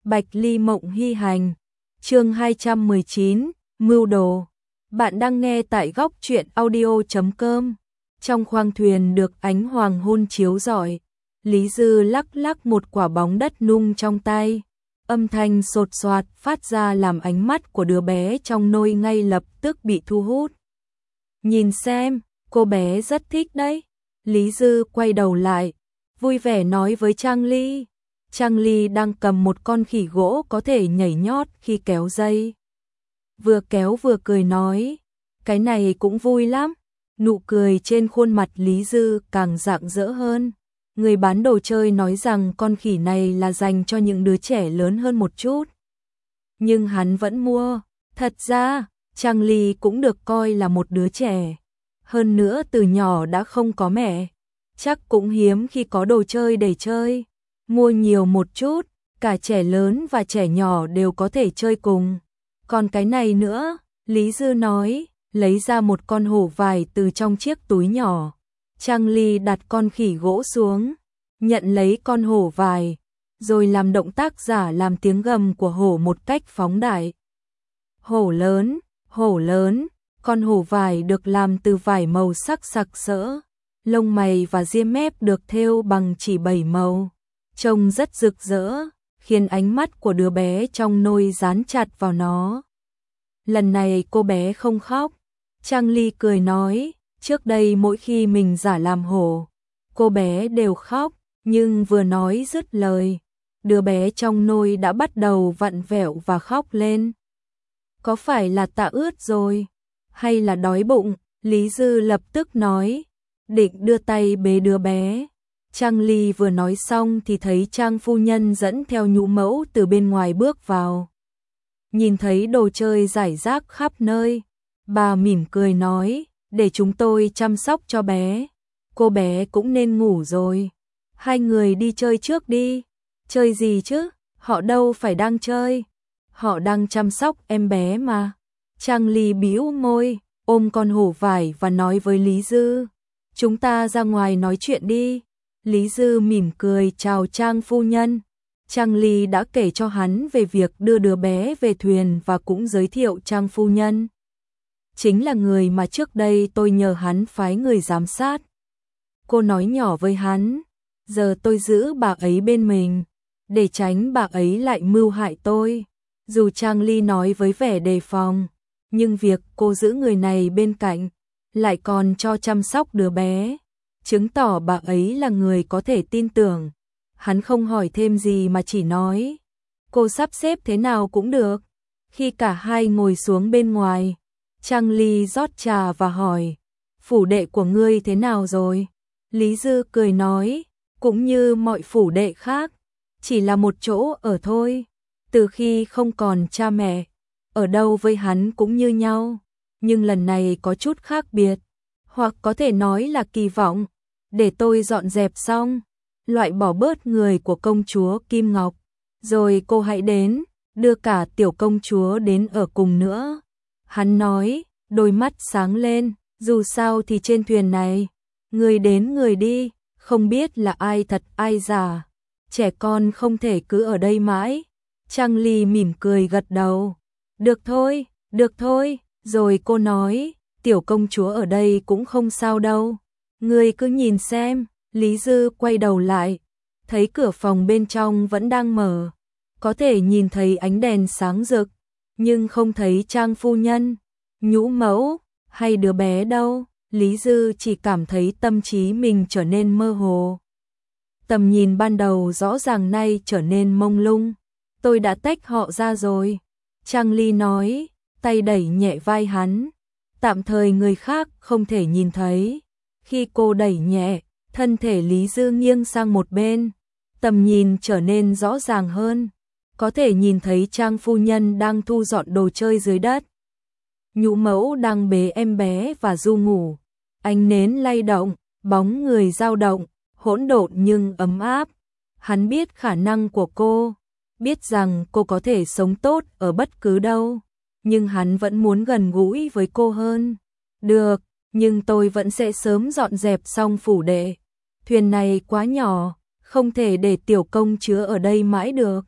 Bạch Ly Mộng Hy Hành, chương 219, Mưu Đồ. Bạn đang nghe tại góc truyện audio.com. Trong khoang thuyền được ánh hoàng hôn chiếu rọi, Lý Dư lắc lắc một quả bóng đất nung trong tay. Âm thanh sột soạt phát ra làm ánh mắt của đứa bé trong nôi ngay lập tức bị thu hút. Nhìn xem, cô bé rất thích đấy. Lý Dư quay đầu lại, vui vẻ nói với Trang Ly. Trang Ly đang cầm một con khỉ gỗ có thể nhảy nhót khi kéo dây. Vừa kéo vừa cười nói, cái này cũng vui lắm. Nụ cười trên khuôn mặt Lý Dư càng rạng rỡ hơn. Người bán đồ chơi nói rằng con khỉ này là dành cho những đứa trẻ lớn hơn một chút. Nhưng hắn vẫn mua. Thật ra, Trang Ly cũng được coi là một đứa trẻ. Hơn nữa từ nhỏ đã không có mẹ. Chắc cũng hiếm khi có đồ chơi để chơi. Mua nhiều một chút, cả trẻ lớn và trẻ nhỏ đều có thể chơi cùng. Còn cái này nữa, Lý Dư nói, lấy ra một con hổ vải từ trong chiếc túi nhỏ. Trang Ly đặt con khỉ gỗ xuống, nhận lấy con hổ vải, rồi làm động tác giả làm tiếng gầm của hổ một cách phóng đại. Hổ lớn, con hổ vải được làm từ vải màu sắc sặc sỡ, lông mày và ria mép được thêu bằng chỉ 7 màu. Trông rất rực rỡ, khiến ánh mắt của đứa bé trong nôi dán chặt vào nó. Lần này cô bé không khóc. Trang Ly cười nói, trước đây mỗi khi mình giả làm hổ, cô bé đều khóc, nhưng vừa nói dứt lời, đứa bé trong nôi đã bắt đầu vặn vẹo và khóc lên. Có phải là tạ ướt rồi, hay là đói bụng? Lý Dư lập tức nói, định đưa tay bế đứa bé. Trang Ly vừa nói xong thì thấy Trang phu nhân dẫn theo nhũ mẫu từ bên ngoài bước vào. Nhìn thấy đồ chơi rải rác khắp nơi, bà mỉm cười nói, để chúng tôi chăm sóc cho bé. Cô bé cũng nên ngủ rồi. Hai người đi chơi trước đi. Chơi gì chứ? Họ đâu phải đang chơi. Họ đang chăm sóc em bé mà. Trang Ly bĩu môi, ôm con hổ vải và nói với Lý Dư, chúng ta ra ngoài nói chuyện đi. Lý Dư mỉm cười chào Trang phu nhân. Trang Ly đã kể cho hắn về việc đưa đứa bé về thuyền và cũng giới thiệu Trang phu nhân. Chính là người mà trước đây tôi nhờ hắn phái người giám sát. Cô nói nhỏ với hắn, giờ tôi giữ bà ấy bên mình, để tránh bà ấy lại mưu hại tôi. Dù Trang Ly nói với vẻ đề phòng, nhưng việc cô giữ người này bên cạnh, lại còn cho chăm sóc đứa bé, chứng tỏ bà ấy là người có thể tin tưởng. Hắn không hỏi thêm gì mà chỉ nói, cô sắp xếp thế nào cũng được. Khi cả hai ngồi xuống bên ngoài, Trang Ly rót trà và hỏi, phủ đệ của ngươi thế nào rồi? Lý Dư cười nói, cũng như mọi phủ đệ khác, chỉ là một chỗ ở thôi. Từ khi không còn cha mẹ, ở đâu với hắn cũng như nhau, nhưng lần này có chút khác biệt, hoặc có thể nói là kỳ vọng. Để tôi dọn dẹp xong, loại bỏ bớt người của công chúa Kim Ngọc, rồi cô hãy đến, đưa cả tiểu công chúa đến ở cùng nữa. Hắn nói, đôi mắt sáng lên, dù sao thì trên thuyền này, người đến người đi, không biết là ai thật ai giả. Trẻ con không thể cứ ở đây mãi. Trang Ly mỉm cười gật đầu. Được thôi, rồi cô nói, tiểu công chúa ở đây cũng không sao đâu. Ngươi cứ nhìn xem. Lý Dư quay đầu lại, thấy cửa phòng bên trong vẫn đang mở, có thể nhìn thấy ánh đèn sáng rực, nhưng không thấy Trang phu nhân, nhũ mẫu, hay đứa bé đâu. Lý Dư chỉ cảm thấy tâm trí mình trở nên mơ hồ. Tầm nhìn ban đầu rõ ràng nay trở nên mông lung. Tôi đã tách họ ra rồi. Trang Ly nói, tay đẩy nhẹ vai hắn. Tạm thời người khác không thể nhìn thấy. Khi cô đẩy nhẹ, thân thể Lý Dư nghiêng sang một bên, tầm nhìn trở nên rõ ràng hơn, có thể nhìn thấy Trang phu nhân đang thu dọn đồ chơi dưới đất. Nhũ mẫu đang bế em bé và Du ngủ, ánh nến lay động, bóng người dao động, hỗn độn nhưng ấm áp. Hắn biết khả năng của cô, biết rằng cô có thể sống tốt ở bất cứ đâu, nhưng hắn vẫn muốn gần gũi với cô hơn. Được, nhưng tôi vẫn sẽ sớm dọn dẹp xong phủ đệ. Thuyền này quá nhỏ, không thể để tiểu công chúa ở đây mãi được.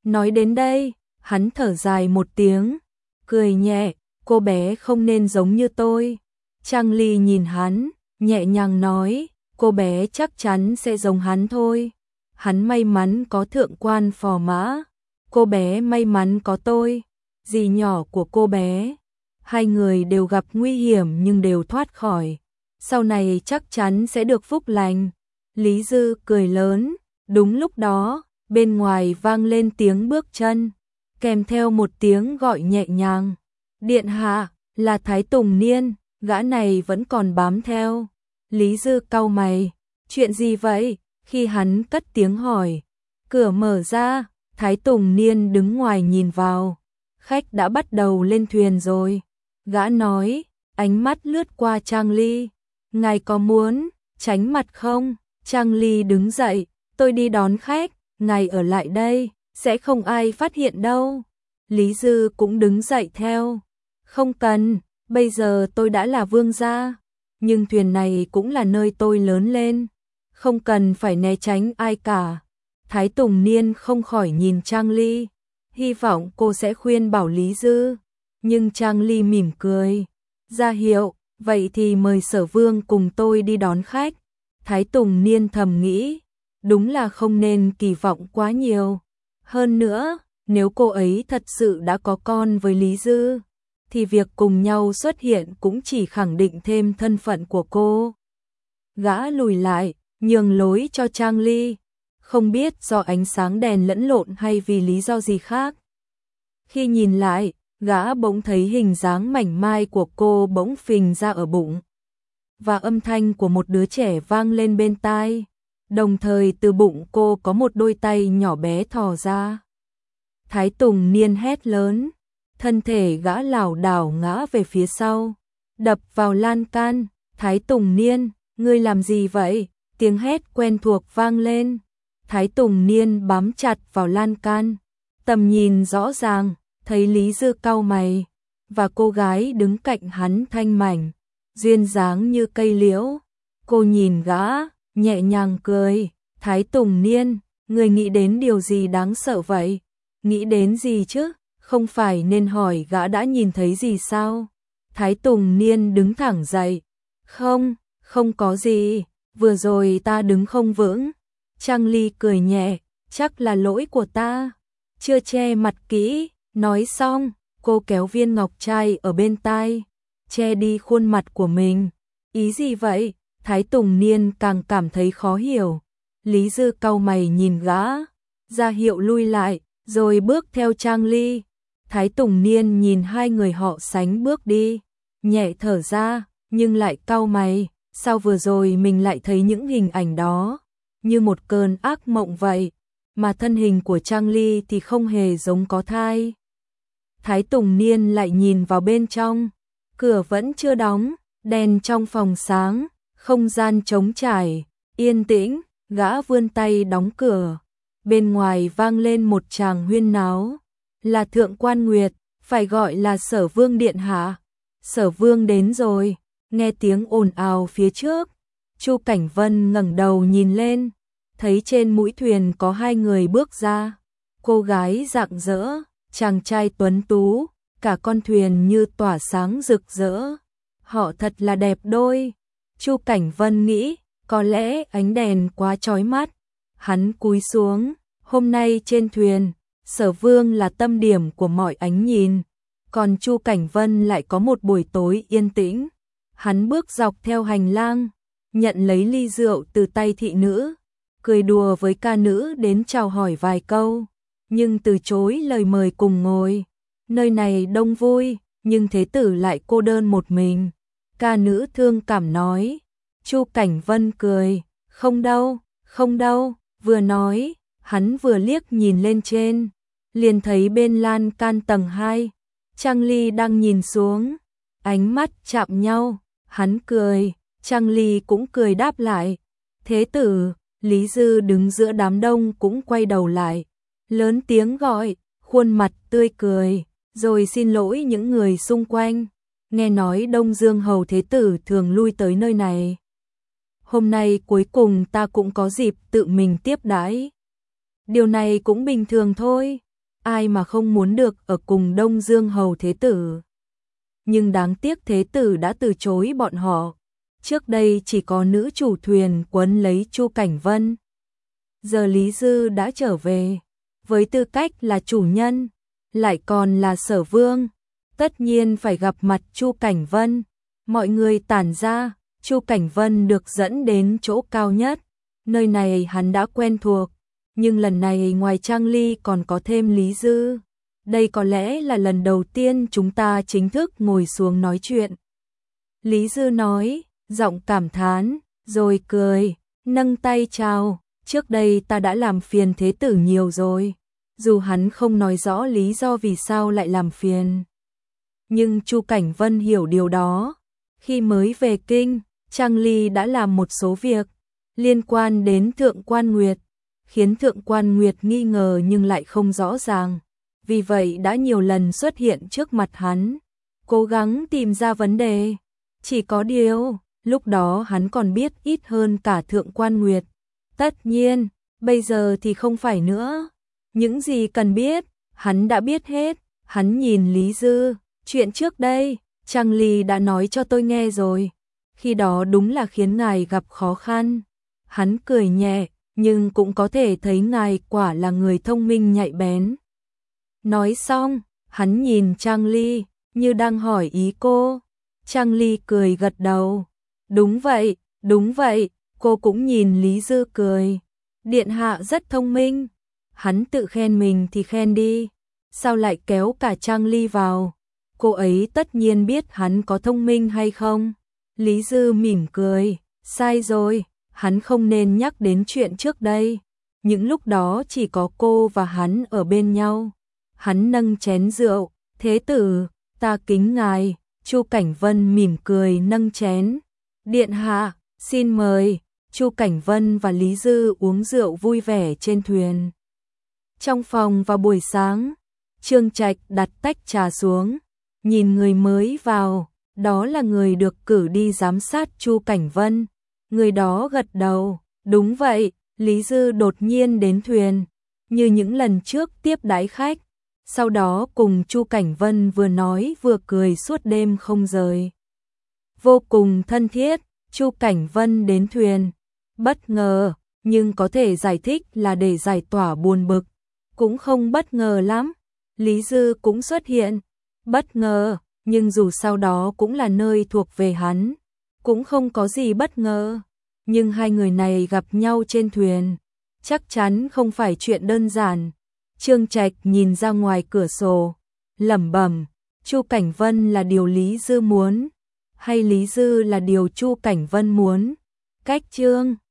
Nói đến đây, hắn thở dài một tiếng, cười nhẹ, cô bé không nên giống như tôi. Trang Ly nhìn hắn, nhẹ nhàng nói, cô bé chắc chắn sẽ giống hắn thôi. Hắn may mắn có thượng quan phò mã, cô bé may mắn có tôi, dì nhỏ của cô bé. Hai người đều gặp nguy hiểm nhưng đều thoát khỏi, sau này chắc chắn sẽ được phúc lành. Lý Dư cười lớn, đúng lúc đó, bên ngoài vang lên tiếng bước chân, kèm theo một tiếng gọi nhẹ nhàng. Điện hạ, là Thái Tùng Niên, gã này vẫn còn bám theo. Lý Dư cau mày, chuyện gì vậy? Khi hắn cất tiếng hỏi, cửa mở ra, Thái Tùng Niên đứng ngoài nhìn vào. Khách đã bắt đầu lên thuyền rồi. Gã nói, ánh mắt lướt qua Trang Ly. Ngài có muốn tránh mặt không? Trang Ly đứng dậy, tôi đi đón khách, ngài ở lại đây, sẽ không ai phát hiện đâu. Lý Dư cũng đứng dậy theo. Không cần, bây giờ tôi đã là vương gia, nhưng thuyền này cũng là nơi tôi lớn lên, không cần phải né tránh ai cả. Thái Tùng Niên không khỏi nhìn Trang Ly, hy vọng cô sẽ khuyên bảo Lý Dư, nhưng Trang Ly mỉm cười, ra hiệu, vậy thì mời Sở Vương cùng tôi đi đón khách. Thái Tùng Niên thầm nghĩ, đúng là không nên kỳ vọng quá nhiều. Hơn nữa, nếu cô ấy thật sự đã có con với Lý Dư, thì việc cùng nhau xuất hiện cũng chỉ khẳng định thêm thân phận của cô. Gã lùi lại, nhường lối cho Trang Ly, không biết do ánh sáng đèn lẫn lộn hay vì lý do gì khác. Khi nhìn lại, gã bỗng thấy hình dáng mảnh mai của cô bỗng phình ra ở bụng, và âm thanh của một đứa trẻ vang lên bên tai, đồng thời từ bụng cô có một đôi tay nhỏ bé thò ra. Thái Tùng Niên hét lớn, thân thể gã lảo đảo ngã về phía sau, đập vào lan can. Thái Tùng Niên, ngươi làm gì vậy? Tiếng hét quen thuộc vang lên. Thái Tùng Niên bám chặt vào lan can, tầm nhìn rõ ràng, thấy Lý Dư cau mày, và cô gái đứng cạnh hắn thanh mảnh, duyên dáng như cây liễu. Cô nhìn gã, nhẹ nhàng cười, Thái Tùng Niên, người nghĩ đến điều gì đáng sợ vậy? Nghĩ đến gì chứ? Không phải nên hỏi gã đã nhìn thấy gì sao? Thái Tùng Niên đứng thẳng dậy, không có gì, vừa rồi ta đứng không vững. Trang Ly cười nhẹ, chắc là lỗi của ta, chưa che mặt kỹ. Nói xong, cô kéo viên ngọc trai ở bên tai, che đi khuôn mặt của mình. Ý gì vậy? Thái Tùng Niên càng cảm thấy khó hiểu. Lý Dư cau mày nhìn gã, ra hiệu lui lại, rồi bước theo Trang Ly. Thái Tùng Niên nhìn hai người họ sánh bước đi, nhẹ thở ra, nhưng lại cau mày, sao vừa rồi mình lại thấy những hình ảnh đó, như một cơn ác mộng vậy, mà thân hình của Trang Ly thì không hề giống có thai. Thái Tùng Niên lại nhìn vào bên trong, cửa vẫn chưa đóng, đèn trong phòng sáng, không gian trống trải, yên tĩnh, gã vươn tay đóng cửa. Bên ngoài vang lên một tràng huyên náo, là Thượng Quan Nguyệt, phải gọi là Sở Vương điện hạ. Sở Vương đến rồi. Nghe tiếng ồn ào phía trước, Chu Cảnh Vân ngẩng đầu nhìn lên, thấy trên mũi thuyền có hai người bước ra, cô gái rạng rỡ, chàng trai tuấn tú, cả con thuyền như tỏa sáng rực rỡ. Họ thật là đẹp đôi. Chu Cảnh Vân nghĩ, có lẽ ánh đèn quá chói mắt. Hắn cúi xuống, hôm nay trên thuyền, Sở Vương là tâm điểm của mọi ánh nhìn, còn Chu Cảnh Vân lại có một buổi tối yên tĩnh. Hắn bước dọc theo hành lang, nhận lấy ly rượu từ tay thị nữ, cười đùa với ca nữ đến chào hỏi vài câu, nhưng từ chối lời mời cùng ngồi. Nơi này đông vui, nhưng thế tử lại cô đơn một mình. Ca nữ thương cảm nói. Chu Cảnh Vân cười, không đâu, vừa nói, hắn vừa liếc nhìn lên trên, liền thấy bên lan can tầng 2, Trang Ly đang nhìn xuống, ánh mắt chạm nhau, hắn cười, Trang Ly cũng cười đáp lại. Thế tử, Lý Dư đứng giữa đám đông cũng quay đầu lại, lớn tiếng gọi, khuôn mặt tươi cười, rồi xin lỗi những người xung quanh. Nghe nói Đông Dương Hầu Thế tử thường lui tới nơi này. Hôm nay cuối cùng ta cũng có dịp tự mình tiếp đãi. Điều này cũng bình thường thôi. ai mà không muốn được ở cùng Đông Dương Hầu Thế Tử. Nhưng đáng tiếc Thế Tử đã từ chối bọn họ. Trước đây chỉ có nữ chủ thuyền quấn lấy Chu Cảnh Vân. Giờ Lý Dư đã trở về, với tư cách là chủ nhân, lại còn là Sở Vương, tất nhiên phải gặp mặt Chu Cảnh Vân. Mọi người tản ra, Chu Cảnh Vân được dẫn đến chỗ cao nhất, nơi này hắn đã quen thuộc, nhưng lần này ngoài Trang Ly còn có thêm Lý Dư. Đây có lẽ là lần đầu tiên chúng ta chính thức ngồi xuống nói chuyện. Lý Dư nói, giọng cảm thán, rồi cười, nâng tay chào, trước đây ta đã làm phiền Thế Tử nhiều rồi. Dù hắn không nói rõ lý do vì sao lại làm phiền, nhưng Chu Cảnh Vân hiểu điều đó. Khi mới về kinh, Trang Ly đã làm một số việc liên quan đến Thượng Quan Nguyệt, khiến Thượng Quan Nguyệt nghi ngờ nhưng lại không rõ ràng. Vì vậy đã nhiều lần xuất hiện trước mặt hắn, cố gắng tìm ra vấn đề. Chỉ có điều, lúc đó hắn còn biết ít hơn cả Thượng Quan Nguyệt. Tất nhiên, bây giờ thì không phải nữa. Những gì cần biết, hắn đã biết hết. Hắn nhìn Lý Dư, chuyện trước đây, Trang Ly đã nói cho tôi nghe rồi. Khi đó đúng là khiến ngài gặp khó khăn. Hắn cười nhẹ, nhưng cũng có thể thấy ngài quả là người thông minh nhạy bén. Nói xong, hắn nhìn Trang Ly, như đang hỏi ý cô. Trang Ly cười gật đầu. Đúng vậy, cô cũng nhìn Lý Dư cười. Điện hạ rất thông minh. Hắn tự khen mình thì khen đi. Sao lại kéo cả Trang Ly vào? Cô ấy tất nhiên biết hắn có thông minh hay không. Lý Dư mỉm cười. Sai rồi, hắn không nên nhắc đến chuyện trước đây. Những lúc đó chỉ có cô và hắn ở bên nhau. Hắn nâng chén rượu. Thế tử, ta kính ngài. Chu Cảnh Vân mỉm cười nâng chén. Điện hạ, xin mời. Chu Cảnh Vân và Lý Dư uống rượu vui vẻ trên thuyền. Trong phòng vào buổi sáng, Trương Trạch đặt tách trà xuống, nhìn người mới vào, đó là người được cử đi giám sát Chu Cảnh Vân. Người đó gật đầu, đúng vậy. Lý Dư đột nhiên đến thuyền, như những lần trước tiếp đãi khách, sau đó cùng Chu Cảnh Vân vừa nói vừa cười suốt đêm không rời. Vô cùng thân thiết. Chu Cảnh Vân đến thuyền, bất ngờ, nhưng có thể giải thích là để giải tỏa buồn bực, cũng không bất ngờ lắm. Lý Dư cũng xuất hiện, bất ngờ, nhưng dù sau đó cũng là nơi thuộc về hắn, cũng không có gì bất ngờ. Nhưng hai người này gặp nhau trên thuyền, chắc chắn không phải chuyện đơn giản. Trương Trạch nhìn ra ngoài cửa sổ, lẩm bẩm, Chu Cảnh Vân là điều Lý Dư muốn, hay Lý Dư là điều Chu Cảnh Vân muốn? Cách chương